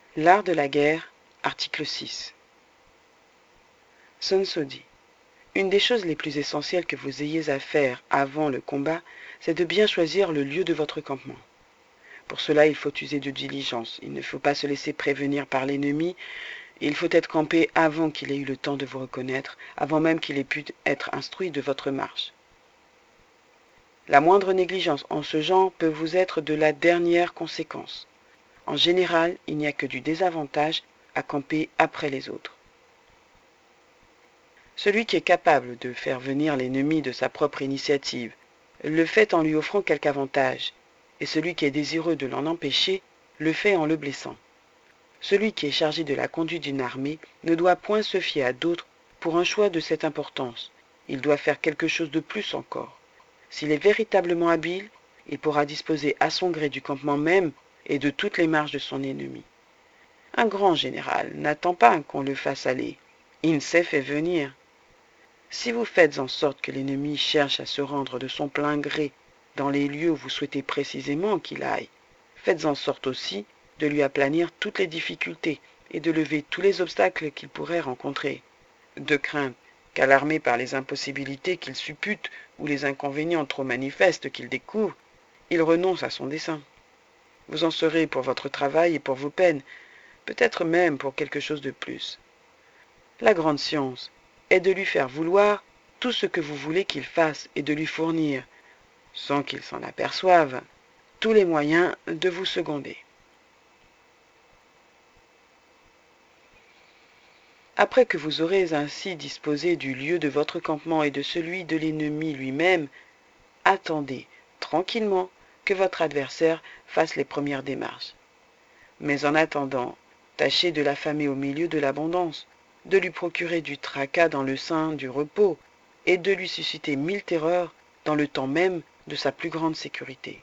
L'art de la guerre, article 6. Sun Tzu dit : une des choses les plus essentielles que vous ayez à faire avant le combat, c'est de bien choisir le lieu de votre campement. Pour cela, il faut user de diligence. Il ne faut pas se laisser prévenir par l'ennemi. Il faut être campé avant qu'il ait eu le temps de vous reconnaître, avant même qu'il ait pu être instruit de votre marche. La moindre négligence en ce genre peut vous être de la dernière conséquence. En général, il n'y a que du désavantage à camper après les autres. Celui qui est capable de faire venir l'ennemi de sa propre initiative le fait en lui offrant quelque avantage, et celui qui est désireux de l'en empêcher le fait en le blessant. Celui qui est chargé de la conduite d'une armée ne doit point se fier à d'autres pour un choix de cette importance. Il doit faire quelque chose de plus encore. S'il est véritablement habile, il pourra disposer à son gré du campement même et de toutes les marches de son ennemi. Un grand général n'attend pas qu'on le fasse aller. Il sait fait venir. Si vous faites en sorte que l'ennemi cherche à se rendre de son plein gré dans les lieux où vous souhaitez précisément qu'il aille, faites en sorte aussi de lui aplanir toutes les difficultés et de lever tous les obstacles qu'il pourrait rencontrer, de crainte qu'alarmé par les impossibilités qu'il suppute ou les inconvénients trop manifestes qu'il découvre, il renonce à son dessein. Vous en serez pour votre travail et pour vos peines, peut-être même pour quelque chose de plus. La grande science est de lui faire vouloir tout ce que vous voulez qu'il fasse et de lui fournir, sans qu'il s'en aperçoive, tous les moyens de vous seconder. Après que vous aurez ainsi disposé du lieu de votre campement et de celui de l'ennemi lui-même, attendez tranquillement que votre adversaire fasse les premières démarches. Mais en attendant, tâchez de l'affamer au milieu de l'abondance, de lui procurer du tracas dans le sein du repos, et de lui susciter 1000 terreurs dans le temps même de sa plus grande sécurité.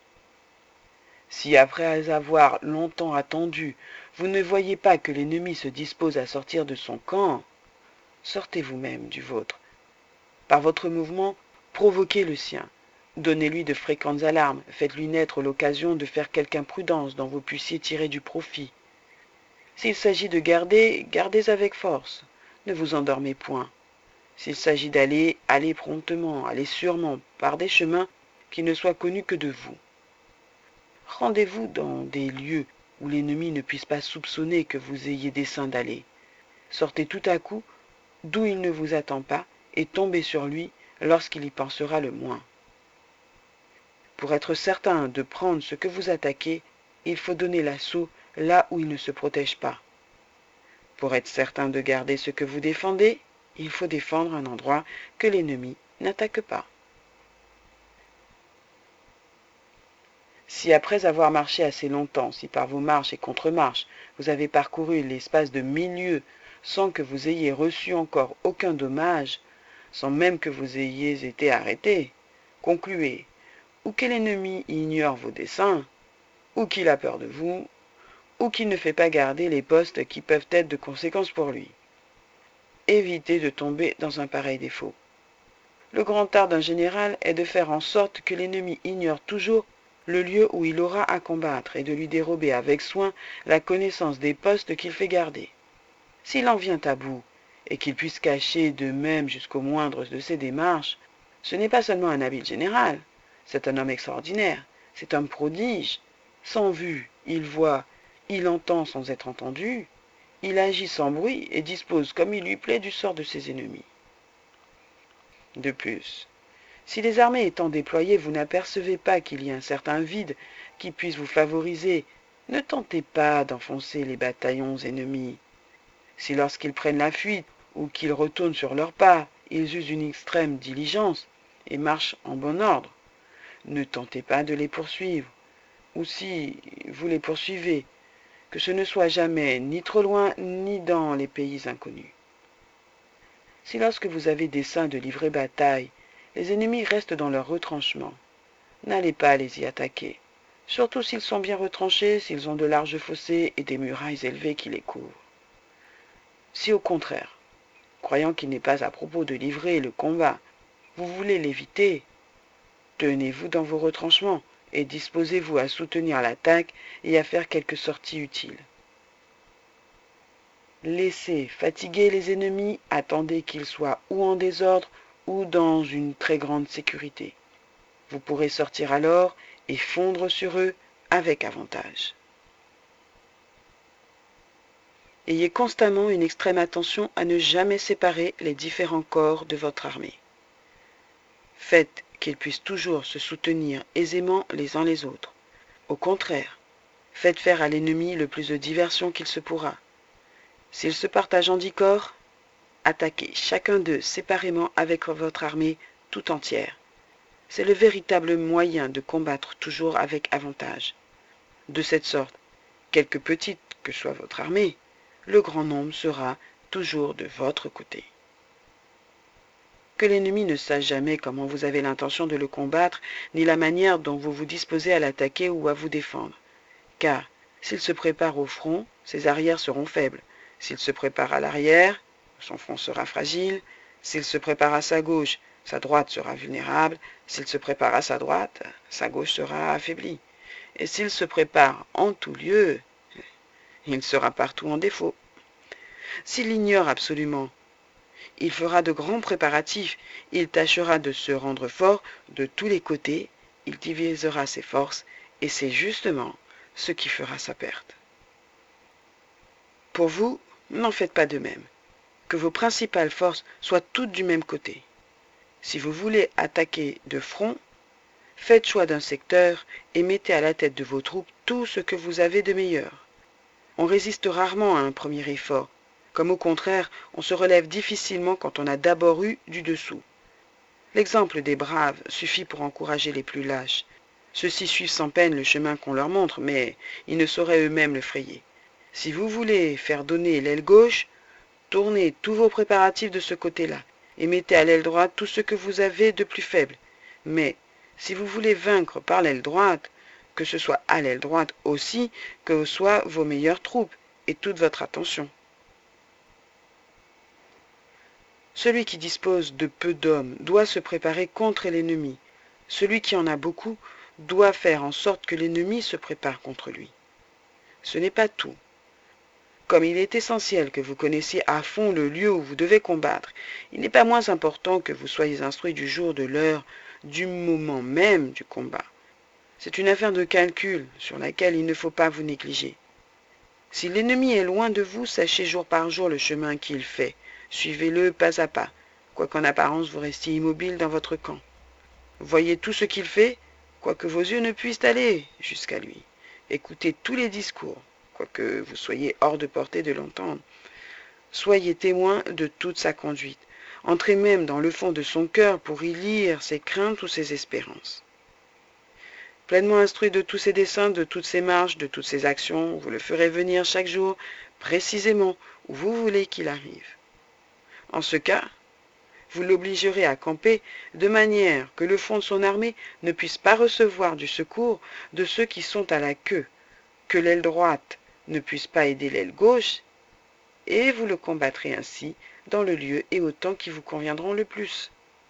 Si après avoir longtemps attendu, vous ne voyez pas que l'ennemi se dispose à sortir de son camp, sortez vous-même du vôtre. Par votre mouvement, provoquez le sien. Donnez-lui de fréquentes alarmes, faites-lui naître l'occasion de faire quelque imprudence dont vous puissiez tirer du profit. S'il s'agit de garder, gardez avec force, ne vous endormez point. S'il s'agit d'aller, allez promptement, allez sûrement, par des chemins qui ne soient connus que de vous. Rendez-vous dans des lieux où l'ennemi ne puisse pas soupçonner que vous ayez dessein d'aller. Sortez tout à coup d'où il ne vous attend pas et tombez sur lui lorsqu'il y pensera le moins. Pour être certain de prendre ce que vous attaquez, il faut donner l'assaut là où il ne se protège pas. Pour être certain de garder ce que vous défendez, il faut défendre un endroit que l'ennemi n'attaque pas. Si après avoir marché assez longtemps, si par vos marches et contre-marches, vous avez parcouru l'espace de 1000 lieues sans que vous ayez reçu encore aucun dommage, sans même que vous ayez été arrêté, concluez ou que l'ennemi ignore vos desseins, ou qu'il a peur de vous, ou qu'il ne fait pas garder les postes qui peuvent être de conséquence pour lui. Évitez de tomber dans un pareil défaut. Le grand art d'un général est de faire en sorte que l'ennemi ignore toujours le lieu où il aura à combattre et de lui dérober avec soin la connaissance des postes qu'il fait garder. S'il en vient à bout, et qu'il puisse cacher de même jusqu'au moindre de ses démarches, ce n'est pas seulement un habile général, c'est un homme extraordinaire, c'est un prodige. Sans vue, il voit, il entend sans être entendu, il agit sans bruit et dispose comme il lui plaît du sort de ses ennemis. De plus, si les armées étant déployées, vous n'apercevez pas qu'il y a un certain vide qui puisse vous favoriser, ne tentez pas d'enfoncer les bataillons ennemis. Si lorsqu'ils prennent la fuite ou qu'ils retournent sur leurs pas, ils usent une extrême diligence et marchent en bon ordre, ne tentez pas de les poursuivre. Ou si vous les poursuivez, que ce ne soit jamais ni trop loin ni dans les pays inconnus. Si lorsque vous avez dessein de livrer bataille, les ennemis restent dans leur retranchement, n'allez pas les y attaquer, surtout s'ils sont bien retranchés, s'ils ont de larges fossés et des murailles élevées qui les couvrent. Si au contraire, croyant qu'il n'est pas à propos de livrer le combat, vous voulez l'éviter, tenez-vous dans vos retranchements et disposez-vous à soutenir l'attaque et à faire quelques sorties utiles. Laissez fatiguer les ennemis, attendez qu'ils soient ou en désordre ou dans une très grande sécurité. Vous pourrez sortir alors et fondre sur eux avec avantage. Ayez constamment une extrême attention à ne jamais séparer les différents corps de votre armée. Faites qu'ils puissent toujours se soutenir aisément les uns les autres. Au contraire, faites faire à l'ennemi le plus de diversion qu'il se pourra. S'ils se partagent en 10 corps, attaquez chacun d'eux séparément avec votre armée tout entière. C'est le véritable moyen de combattre toujours avec avantage. De cette sorte, quelque petite que soit votre armée, le grand nombre sera toujours de votre côté. Que l'ennemi ne sache jamais comment vous avez l'intention de le combattre, ni la manière dont vous vous disposez à l'attaquer ou à vous défendre. Car, s'il se prépare au front, ses arrières seront faibles. S'il se prépare à l'arrière, son front sera fragile. S'il se prépare à sa gauche, sa droite sera vulnérable. S'il se prépare à sa droite, sa gauche sera affaiblie. Et s'il se prépare en tout lieu, il sera partout en défaut. S'il ignore absolument, il fera de grands préparatifs, il tâchera de se rendre fort de tous les côtés, il divisera ses forces, et c'est justement ce qui fera sa perte. Pour vous, n'en faites pas de même. Que vos principales forces soient toutes du même côté. Si vous voulez attaquer de front, faites choix d'un secteur et mettez à la tête de vos troupes tout ce que vous avez de meilleur. On résiste rarement à un premier effort, comme au contraire, on se relève difficilement quand on a d'abord eu du dessous. L'exemple des braves suffit pour encourager les plus lâches. Ceux-ci suivent sans peine le chemin qu'on leur montre, mais ils ne sauraient eux-mêmes le frayer. Si vous voulez faire donner l'aile gauche, tournez tous vos préparatifs de ce côté-là, et mettez à l'aile droite tout ce que vous avez de plus faible. Mais, si vous voulez vaincre par l'aile droite, que ce soit à l'aile droite aussi, que soient vos meilleures troupes, et toute votre attention. Celui qui dispose de peu d'hommes doit se préparer contre l'ennemi. Celui qui en a beaucoup doit faire en sorte que l'ennemi se prépare contre lui. Ce n'est pas tout. Comme il est essentiel que vous connaissiez à fond le lieu où vous devez combattre, il n'est pas moins important que vous soyez instruit du jour, de l'heure, du moment même du combat. C'est une affaire de calcul sur laquelle il ne faut pas vous négliger. Si l'ennemi est loin de vous, sachez jour par jour le chemin qu'il fait. Suivez-le pas à pas, quoiqu'en apparence vous restiez immobile dans votre camp. Voyez tout ce qu'il fait, quoique vos yeux ne puissent aller jusqu'à lui. Écoutez tous les discours, quoique vous soyez hors de portée de l'entendre. Soyez témoin de toute sa conduite. Entrez même dans le fond de son cœur pour y lire ses craintes ou ses espérances. Pleinement instruit de tous ses desseins, de toutes ses marches, de toutes ses actions, vous le ferez venir chaque jour, précisément où vous voulez qu'il arrive. En ce cas, vous l'obligerez à camper de manière que le fond de son armée ne puisse pas recevoir du secours de ceux qui sont à la queue, que l'aile droite ne puisse pas aider l'aile gauche, et vous le combattrez ainsi dans le lieu et au temps qui vous conviendront le plus.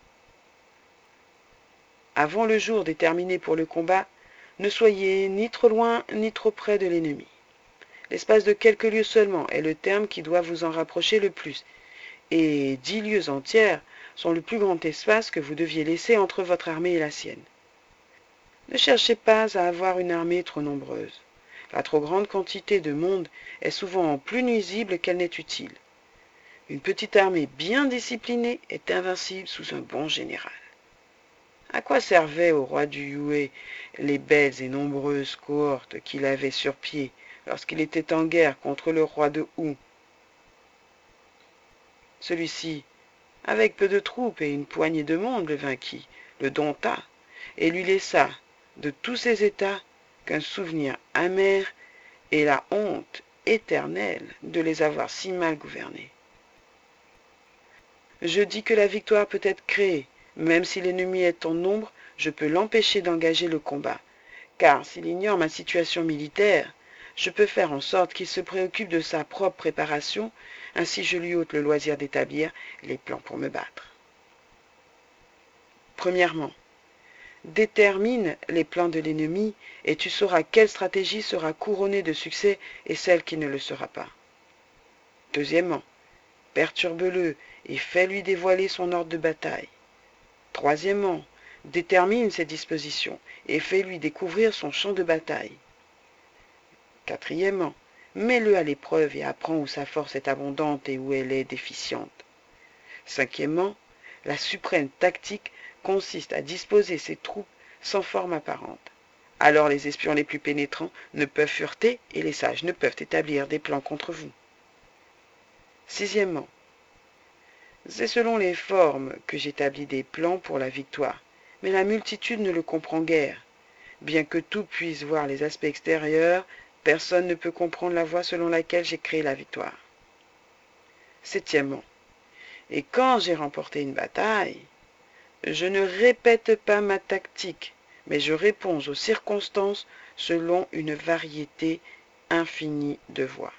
Avant le jour déterminé pour le combat, ne soyez ni trop loin ni trop près de l'ennemi. L'espace de quelques lieues seulement est le terme qui doit vous en rapprocher le plus, et 10 lieues entières sont le plus grand espace que vous deviez laisser entre votre armée et la sienne. Ne cherchez pas à avoir une armée trop nombreuse. La trop grande quantité de monde est souvent plus nuisible qu'elle n'est utile. Une petite armée bien disciplinée est invincible sous un bon général. À quoi servaient au roi du Yue les belles et nombreuses cohortes qu'il avait sur pied lorsqu'il était en guerre contre le roi de Wu? Celui-ci, avec peu de troupes et une poignée de monde, le vainquit, le dompta, et lui laissa de tous ses états qu'un souvenir amer et la honte éternelle de les avoir si mal gouvernés. Je dis que la victoire peut être créée, même si l'ennemi est en nombre, je peux l'empêcher d'engager le combat, car s'il ignore ma situation militaire, je peux faire en sorte qu'il se préoccupe de sa propre préparation, ainsi je lui ôte le loisir d'établir les plans pour me battre. Premièrement, détermine les plans de l'ennemi et tu sauras quelle stratégie sera couronnée de succès et celle qui ne le sera pas. Deuxièmement, perturbe-le et fais-lui dévoiler son ordre de bataille. Troisièmement, détermine ses dispositions et fais-lui découvrir son champ de bataille. Quatrièmement, mets-le à l'épreuve et apprends où sa force est abondante et où elle est déficiente. Cinquièmement, la suprême tactique consiste à disposer ses troupes sans forme apparente. Alors les espions les plus pénétrants ne peuvent fureter et les sages ne peuvent établir des plans contre vous. Sixièmement, c'est selon les formes que j'établis des plans pour la victoire, mais la multitude ne le comprend guère. Bien que tout puisse voir les aspects extérieurs, personne ne peut comprendre la voie selon laquelle j'ai créé la victoire. Septièmement, et quand j'ai remporté une bataille, je ne répète pas ma tactique, mais je réponds aux circonstances selon une variété infinie de voies.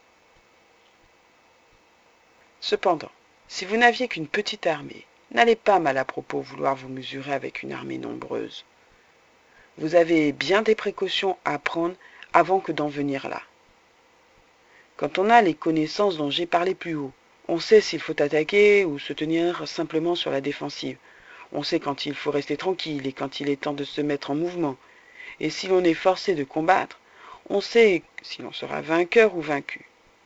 Cependant, si vous n'aviez qu'une petite armée, n'allez pas mal à propos vouloir vous mesurer avec une armée nombreuse. Vous avez bien des précautions à prendre avant que d'en venir là. Quand on a les connaissances dont j'ai parlé plus haut, on sait s'il faut attaquer ou se tenir simplement sur la défensive. On sait quand il faut rester tranquille et quand il est temps de se mettre en mouvement. Et si l'on est forcé de combattre, on sait si l'on sera vainqueur ou vaincu.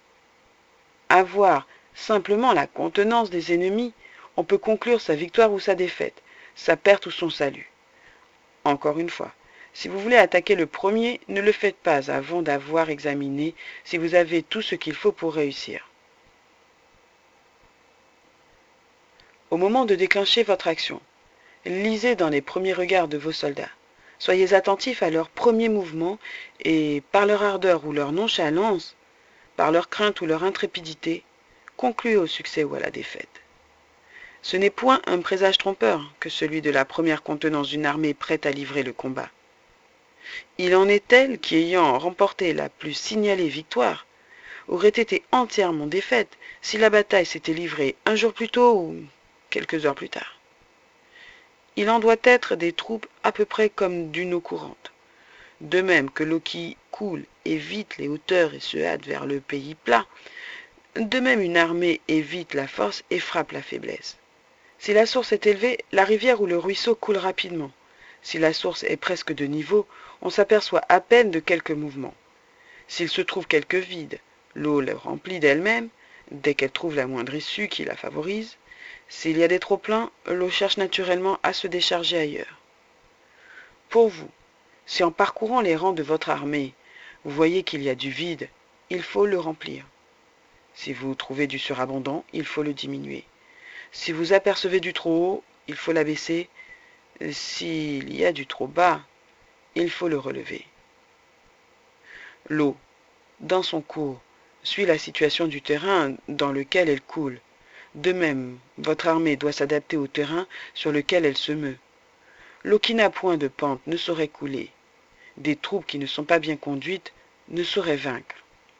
Avoir simplement la contenance des ennemis, on peut conclure sa victoire ou sa défaite, sa perte ou son salut. Encore une fois, si vous voulez attaquer le premier, ne le faites pas avant d'avoir examiné si vous avez tout ce qu'il faut pour réussir. Au moment de déclencher votre action, lisez dans les premiers regards de vos soldats. Soyez attentifs à leurs premiers mouvements et, par leur ardeur ou leur nonchalance, par leur crainte ou leur intrépidité, concluez au succès ou à la défaite. Ce n'est point un présage trompeur que celui de la première contenance d'une armée prête à livrer le combat. Il en est tel qui, ayant remporté la plus signalée victoire, aurait été entièrement défaite si la bataille s'était livrée un jour plus tôt ou quelques heures plus tard. Il en doit être des troupes à peu près comme d'une eau courante. De même que l'eau qui coule évite les hauteurs et se hâte vers le pays plat, de même une armée évite la force et frappe la faiblesse. Si la source est élevée, la rivière ou le ruisseau coule rapidement. Si la source est presque de niveau, on s'aperçoit à peine de quelques mouvements. S'il se trouve quelque vide, l'eau le remplit d'elle-même, dès qu'elle trouve la moindre issue qui la favorise. S'il y a des trop-pleins, l'eau cherche naturellement à se décharger ailleurs. Pour vous, si en parcourant les rangs de votre armée, vous voyez qu'il y a du vide, il faut le remplir. Si vous trouvez du surabondant, il faut le diminuer. Si vous apercevez du trop haut, il faut l'abaisser. S'il y a du trop bas, il faut le relever. L'eau, dans son cours, suit la situation du terrain dans lequel elle coule. De même, votre armée doit s'adapter au terrain sur lequel elle se meut. L'eau qui n'a point de pente ne saurait couler. Des troupes qui ne sont pas bien conduites ne sauraient vaincre.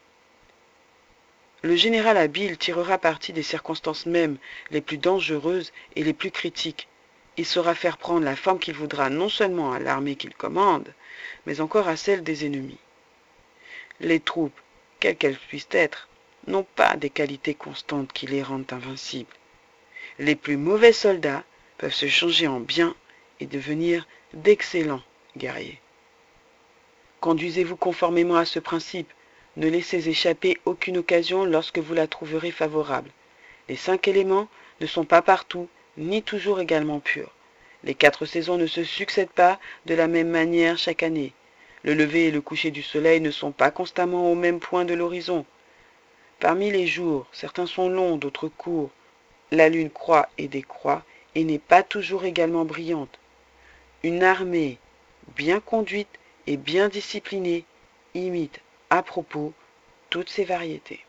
Le général habile tirera parti des circonstances mêmes les plus dangereuses et les plus critiques. Il saura faire prendre la forme qu'il voudra non seulement à l'armée qu'il commande, mais encore à celle des ennemis. Les troupes, quelles qu'elles puissent être, n'ont pas des qualités constantes qui les rendent invincibles. Les plus mauvais soldats peuvent se changer en bien et devenir d'excellents guerriers. Conduisez-vous conformément à ce principe. Ne laissez échapper aucune occasion lorsque vous la trouverez favorable. Les 5 éléments ne sont pas partout, ni toujours également purs. Les 4 saisons ne se succèdent pas de la même manière chaque année. Le lever et le coucher du soleil ne sont pas constamment au même point de l'horizon. Parmi les jours, certains sont longs, d'autres courts. La lune croît et décroît et n'est pas toujours également brillante. Une armée bien conduite et bien disciplinée imite à propos toutes ces variétés.